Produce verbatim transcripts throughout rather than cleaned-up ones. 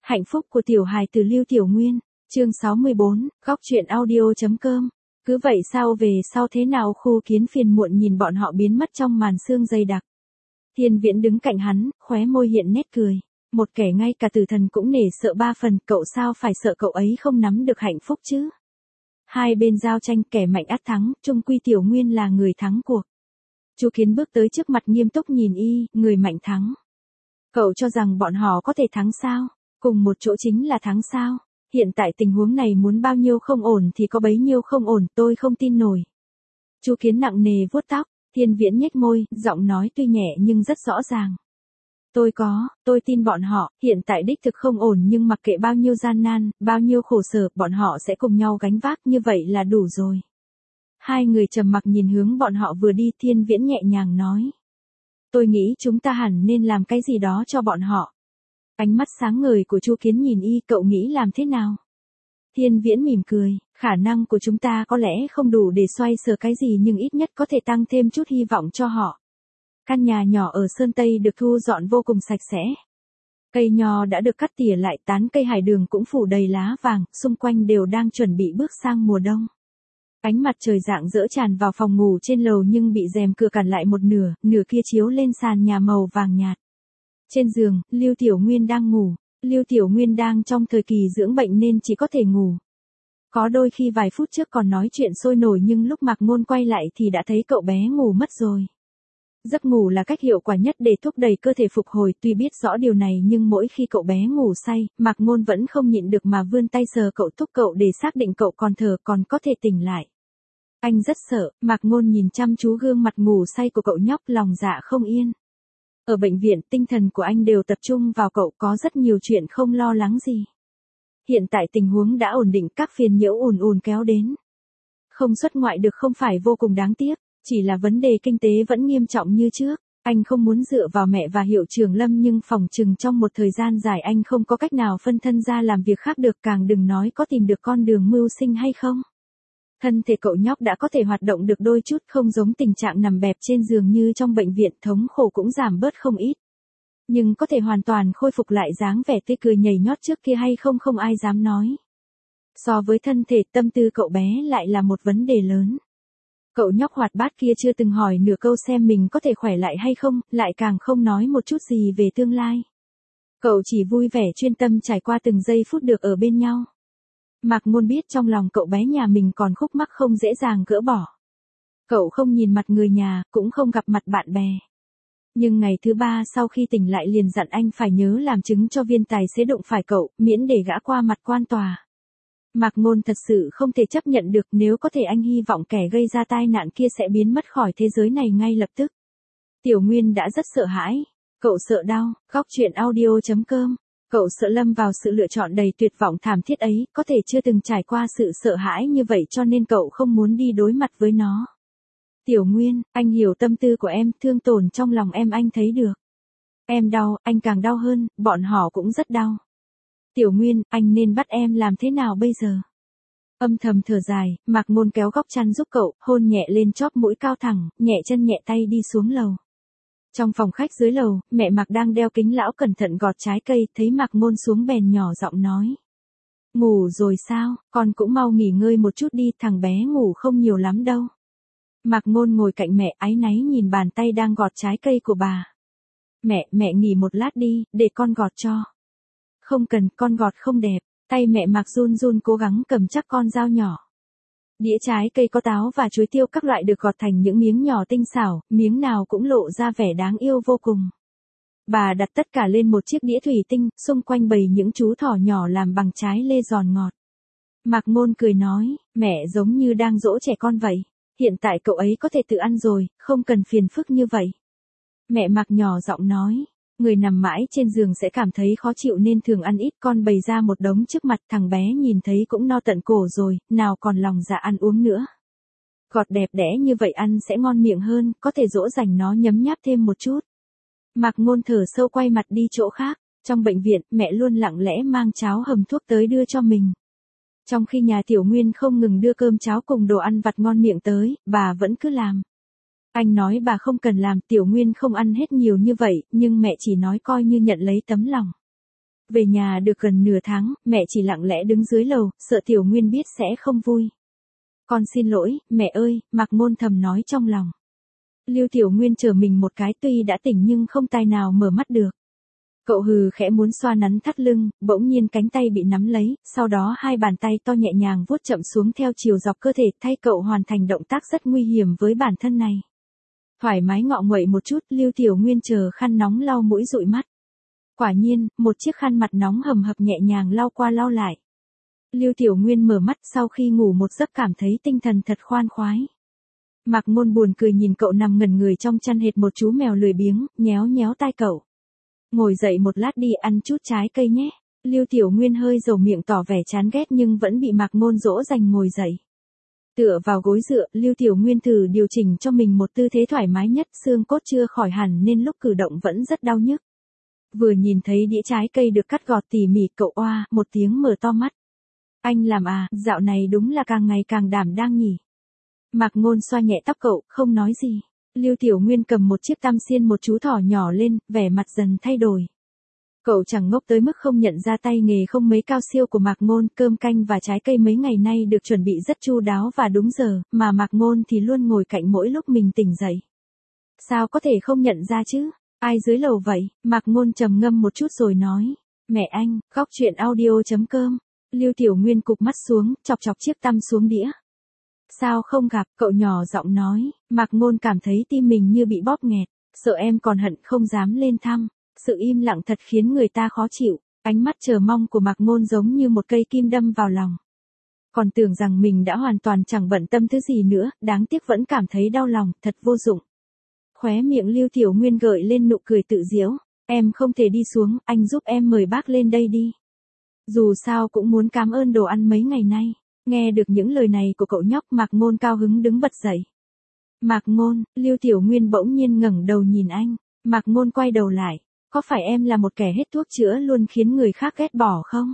Hạnh phúc của tiểu hài từ Lưu Tiểu Nguyên, chương sáu mươi bốn, góc truyện audio.com. Cứ vậy sao về sau thế nào Khu Kiến phiền muộn nhìn bọn họ biến mất trong màn sương dày đặc. Thiên Viễn đứng cạnh hắn, khóe môi hiện nét cười. Một kẻ ngay cả tử thần cũng nể sợ ba phần, cậu sao phải sợ cậu ấy không nắm được hạnh phúc chứ. Hai bên giao tranh kẻ mạnh ắt thắng, chung quy Tiểu Nguyên là người thắng cuộc. Chu Kiến bước tới trước mặt nghiêm túc nhìn y, người mạnh thắng. Cậu cho rằng bọn họ có thể thắng sao? Cùng một chỗ chính là thắng sao? Hiện tại tình huống này muốn bao nhiêu không ổn thì có bấy nhiêu không ổn, tôi không tin nổi. Chu Kiến nặng nề vuốt tóc, Thiên Viễn nhếch môi, giọng nói tuy nhẹ nhưng rất rõ ràng. Tôi có, tôi tin bọn họ, hiện tại đích thực không ổn nhưng mặc kệ bao nhiêu gian nan, bao nhiêu khổ sở, bọn họ sẽ cùng nhau gánh vác, như vậy là đủ rồi. Hai người trầm mặc nhìn hướng bọn họ vừa đi, Thiên Viễn nhẹ nhàng nói. Tôi nghĩ chúng ta hẳn nên làm cái gì đó cho bọn họ. Ánh mắt sáng ngời của Chu Kiến nhìn y, cậu nghĩ làm thế nào? Thiên Viễn mỉm cười, khả năng của chúng ta có lẽ không đủ để xoay sở cái gì nhưng ít nhất có thể tăng thêm chút hy vọng cho họ. Căn nhà nhỏ ở Sơn Tây được thu dọn vô cùng sạch sẽ. Cây nho đã được cắt tỉa lại, tán cây hải đường cũng phủ đầy lá vàng, xung quanh đều đang chuẩn bị bước sang mùa đông. Ánh mặt trời rạng rỡ tràn vào phòng ngủ trên lầu nhưng bị rèm cửa cản lại một nửa, nửa kia chiếu lên sàn nhà màu vàng nhạt. Trên giường, Lưu Tiểu Nguyên đang ngủ. Lưu Tiểu Nguyên đang trong thời kỳ dưỡng bệnh nên chỉ có thể ngủ. Có đôi khi vài phút trước còn nói chuyện sôi nổi nhưng lúc Mạc Ngôn quay lại thì đã thấy cậu bé ngủ mất rồi. Giấc ngủ là cách hiệu quả nhất để thúc đẩy cơ thể phục hồi, tuy biết rõ điều này nhưng mỗi khi cậu bé ngủ say, Mạc Ngôn vẫn không nhịn được mà vươn tay sờ cậu, thúc cậu để xác định cậu còn thở, còn có thể tỉnh lại. Anh rất sợ, Mạc Ngôn nhìn chăm chú gương mặt ngủ say của cậu nhóc, lòng dạ không yên. Ở bệnh viện, tinh thần của anh đều tập trung vào cậu, có rất nhiều chuyện không lo lắng gì. Hiện tại tình huống đã ổn định, các phiền nhiễu ùn ùn kéo đến. Không xuất ngoại được không phải vô cùng đáng tiếc, chỉ là vấn đề kinh tế vẫn nghiêm trọng như trước. Anh không muốn dựa vào mẹ và Hiệu Trường Lâm nhưng phòng chừng trong một thời gian dài anh không có cách nào phân thân ra làm việc khác được, càng đừng nói có tìm được con đường mưu sinh hay không. Thân thể cậu nhóc đã có thể hoạt động được đôi chút, không giống tình trạng nằm bẹp trên giường như trong bệnh viện, thống khổ cũng giảm bớt không ít. Nhưng có thể hoàn toàn khôi phục lại dáng vẻ tươi cười nhảy nhót trước kia hay không không ai dám nói. So với thân thể, tâm tư cậu bé lại là một vấn đề lớn. Cậu nhóc hoạt bát kia chưa từng hỏi nửa câu xem mình có thể khỏe lại hay không, lại càng không nói một chút gì về tương lai. Cậu chỉ vui vẻ chuyên tâm trải qua từng giây phút được ở bên nhau. Mạc Ngôn biết trong lòng cậu bé nhà mình còn khúc mắc không dễ dàng gỡ bỏ. Cậu không nhìn mặt người nhà, cũng không gặp mặt bạn bè. Nhưng ngày thứ ba sau khi tỉnh lại liền dặn anh phải nhớ làm chứng cho viên tài xế đụng phải cậu, miễn để gã qua mặt quan tòa. Mạc Ngôn thật sự không thể chấp nhận được, nếu có thể anh hy vọng kẻ gây ra tai nạn kia sẽ biến mất khỏi thế giới này ngay lập tức. Tiểu Nguyên đã rất sợ hãi. Cậu sợ đau, góc truyện audio.com. Cậu sợ lâm vào sự lựa chọn đầy tuyệt vọng thảm thiết ấy, có thể chưa từng trải qua sự sợ hãi như vậy cho nên cậu không muốn đi đối mặt với nó. Tiểu Nguyên, anh hiểu tâm tư của em, thương tổn trong lòng em anh thấy được. Em đau, anh càng đau hơn, bọn họ cũng rất đau. Tiểu Nguyên, anh nên bắt em làm thế nào bây giờ? Âm thầm thở dài, Mạc Ngôn kéo góc chăn giúp cậu, hôn nhẹ lên chóp mũi cao thẳng, nhẹ chân nhẹ tay đi xuống lầu. Trong phòng khách dưới lầu, mẹ Mạc đang đeo kính lão cẩn thận gọt trái cây, thấy Mạc Ngôn xuống bèn nhỏ giọng nói. Ngủ rồi sao, con cũng mau nghỉ ngơi một chút đi, thằng bé ngủ không nhiều lắm đâu. Mạc Ngôn ngồi cạnh mẹ áy náy nhìn bàn tay đang gọt trái cây của bà. Mẹ, mẹ nghỉ một lát đi, để con gọt cho. Không cần, con gọt không đẹp. Tay mẹ Mạc run run cố gắng cầm chắc con dao nhỏ. Đĩa trái cây có táo và chuối tiêu các loại được gọt thành những miếng nhỏ tinh xảo, miếng nào cũng lộ ra vẻ đáng yêu vô cùng. Bà đặt tất cả lên một chiếc đĩa thủy tinh, xung quanh bày những chú thỏ nhỏ làm bằng trái lê giòn ngọt. Mạc Ngôn cười nói, mẹ giống như đang dỗ trẻ con vậy. Hiện tại cậu ấy có thể tự ăn rồi, không cần phiền phức như vậy. Mẹ Mạc nhỏ giọng nói. Người nằm mãi trên giường sẽ cảm thấy khó chịu nên thường ăn ít, con bày ra một đống trước mặt, thằng bé nhìn thấy cũng no tận cổ rồi, nào còn lòng dạ ăn uống nữa. Gọt đẹp đẽ như vậy ăn sẽ ngon miệng hơn, có thể dỗ dành nó nhấm nháp thêm một chút. Mạc Ngôn thở sâu quay mặt đi chỗ khác, trong bệnh viện, mẹ luôn lặng lẽ mang cháo hầm thuốc tới đưa cho mình. Trong khi nhà Tiểu Nguyên không ngừng đưa cơm cháo cùng đồ ăn vặt ngon miệng tới, bà vẫn cứ làm. Anh nói bà không cần làm, Tiểu Nguyên không ăn hết nhiều như vậy, nhưng mẹ chỉ nói coi như nhận lấy tấm lòng. Về nhà được gần nửa tháng, mẹ chỉ lặng lẽ đứng dưới lầu, sợ Tiểu Nguyên biết sẽ không vui. Con xin lỗi, mẹ ơi, Mạc Ngôn thầm nói trong lòng. Lưu Tiểu Nguyên chờ mình một cái, tuy đã tỉnh nhưng không tài nào mở mắt được. Cậu hừ khẽ muốn xoa nắn thắt lưng, bỗng nhiên cánh tay bị nắm lấy, sau đó hai bàn tay to nhẹ nhàng vuốt chậm xuống theo chiều dọc cơ thể, thay cậu hoàn thành động tác rất nguy hiểm với bản thân này. Thoải mái ngọ nguậy một chút, Lưu Tiểu Nguyên chờ khăn nóng lau mũi dụi mắt. Quả nhiên, một chiếc khăn mặt nóng hầm hập nhẹ nhàng lau qua lau lại. Lưu Tiểu Nguyên mở mắt sau khi ngủ một giấc cảm thấy tinh thần thật khoan khoái. Mạc Ngôn buồn cười nhìn cậu nằm ngẩn người trong chăn hệt một chú mèo lười biếng, nhéo nhéo tai cậu. Ngồi dậy một lát đi ăn chút trái cây nhé. Lưu Tiểu Nguyên hơi dầu miệng tỏ vẻ chán ghét nhưng vẫn bị Mạc Ngôn dỗ dành ngồi dậy. Tựa vào gối dựa, Lưu Tiểu Nguyên thử điều chỉnh cho mình một tư thế thoải mái nhất, xương cốt chưa khỏi hẳn nên lúc cử động vẫn rất đau nhức. Vừa nhìn thấy đĩa trái cây được cắt gọt tỉ mỉ, cậu oa một tiếng mở to mắt. Anh làm à, dạo này đúng là càng ngày càng đảm đang nhỉ. Mạc Ngôn xoa nhẹ tóc cậu, không nói gì. Lưu Tiểu Nguyên cầm một chiếc tam xiên một chú thỏ nhỏ lên, vẻ mặt dần thay đổi. Cậu chẳng ngốc tới mức không nhận ra tay nghề không mấy cao siêu của Mạc Ngôn, cơm canh và trái cây mấy ngày nay được chuẩn bị rất chu đáo và đúng giờ, mà Mạc Ngôn thì luôn ngồi cạnh mỗi lúc mình tỉnh dậy. Sao có thể không nhận ra chứ? Ai dưới lầu vậy? Mạc Ngôn trầm ngâm một chút rồi nói. Mẹ anh, góc truyện audio chấm com. Lưu Tiểu Nguyên cụp mắt xuống, chọc chọc chiếc tăm xuống đĩa. Sao không gặp, cậu nhỏ giọng nói. Mạc Ngôn cảm thấy tim mình như bị bóp nghẹt, sợ em còn hận không dám lên thăm. Sự im lặng thật khiến người ta khó chịu, ánh mắt chờ mong của Mạc Ngôn giống như một cây kim đâm vào lòng. Còn tưởng rằng mình đã hoàn toàn chẳng bận tâm thứ gì nữa, đáng tiếc vẫn cảm thấy đau lòng, thật vô dụng. Khóe miệng Lưu Tiểu Nguyên gợi lên nụ cười tự giễu. Em không thể đi xuống, anh giúp em mời bác lên đây đi. Dù sao cũng muốn cảm ơn đồ ăn mấy ngày nay. Nghe được những lời này của cậu nhóc, Mạc Ngôn cao hứng đứng bật dậy. Mạc Ngôn, Lưu Tiểu Nguyên bỗng nhiên ngẩng đầu nhìn anh. Mạc Ngôn quay đầu lại. Có phải em là một kẻ hết thuốc chữa luôn khiến người khác ghét bỏ không?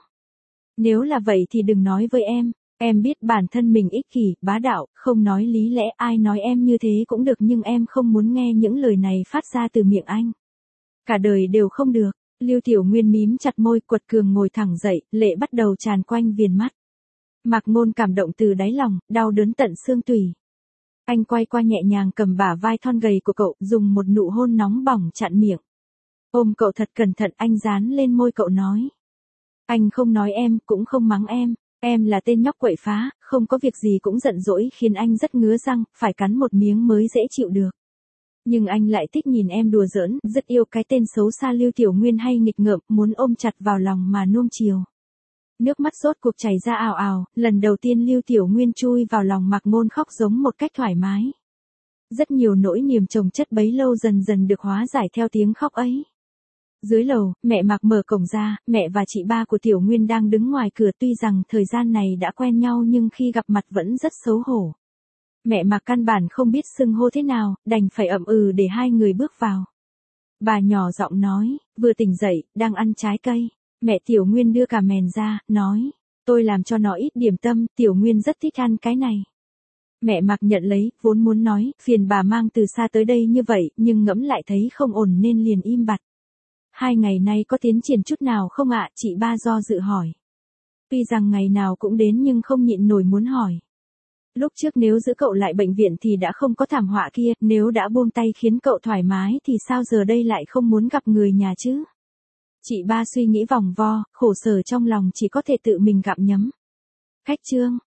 Nếu là vậy thì đừng nói với em. Em biết bản thân mình ích kỷ, bá đạo, không nói lý lẽ, ai nói em như thế cũng được nhưng em không muốn nghe những lời này phát ra từ miệng anh. Cả đời đều không được. Lưu Tiểu Nguyên mím chặt môi, quật cường ngồi thẳng dậy, lệ bắt đầu tràn quanh viền mắt. Mạc Ngôn cảm động từ đáy lòng, đau đớn tận xương tủy. Anh quay qua nhẹ nhàng cầm bả vai thon gầy của cậu, dùng một nụ hôn nóng bỏng chặn miệng. Ôm cậu thật cẩn thận, anh dán lên môi cậu nói. Anh không nói em, cũng không mắng em. Em là tên nhóc quậy phá, không có việc gì cũng giận dỗi khiến anh rất ngứa răng, phải cắn một miếng mới dễ chịu được. Nhưng anh lại thích nhìn em đùa giỡn, rất yêu cái tên xấu xa Lưu Tiểu Nguyên hay nghịch ngợm, muốn ôm chặt vào lòng mà nuông chiều. Nước mắt rốt cuộc chảy ra ào ào, lần đầu tiên Lưu Tiểu Nguyên chui vào lòng Mạc Ngôn khóc giống một cách thoải mái. Rất nhiều nỗi niềm chồng chất bấy lâu dần dần được hóa giải theo tiếng khóc ấy. Dưới lầu, mẹ Mạc mở cổng ra, mẹ và chị ba của Tiểu Nguyên đang đứng ngoài cửa, tuy rằng thời gian này đã quen nhau nhưng khi gặp mặt vẫn rất xấu hổ. Mẹ Mạc căn bản không biết xưng hô thế nào, đành phải ậm ừ để hai người bước vào. Bà nhỏ giọng nói, vừa tỉnh dậy, đang ăn trái cây. Mẹ Tiểu Nguyên đưa cả mèn ra, nói, tôi làm cho nó ít điểm tâm, Tiểu Nguyên rất thích ăn cái này. Mẹ Mạc nhận lấy, vốn muốn nói, phiền bà mang từ xa tới đây như vậy, nhưng ngẫm lại thấy không ổn nên liền im bặt. Hai ngày nay có tiến triển chút nào không ạ? Chị ba do dự hỏi. Tuy rằng ngày nào cũng đến nhưng không nhịn nổi muốn hỏi. Lúc trước nếu giữ cậu lại bệnh viện thì đã không có thảm họa kia, nếu đã buông tay khiến cậu thoải mái thì sao giờ đây lại không muốn gặp người nhà chứ? Chị ba suy nghĩ vòng vo, khổ sở trong lòng chỉ có thể tự mình gặm nhấm. Khách trương,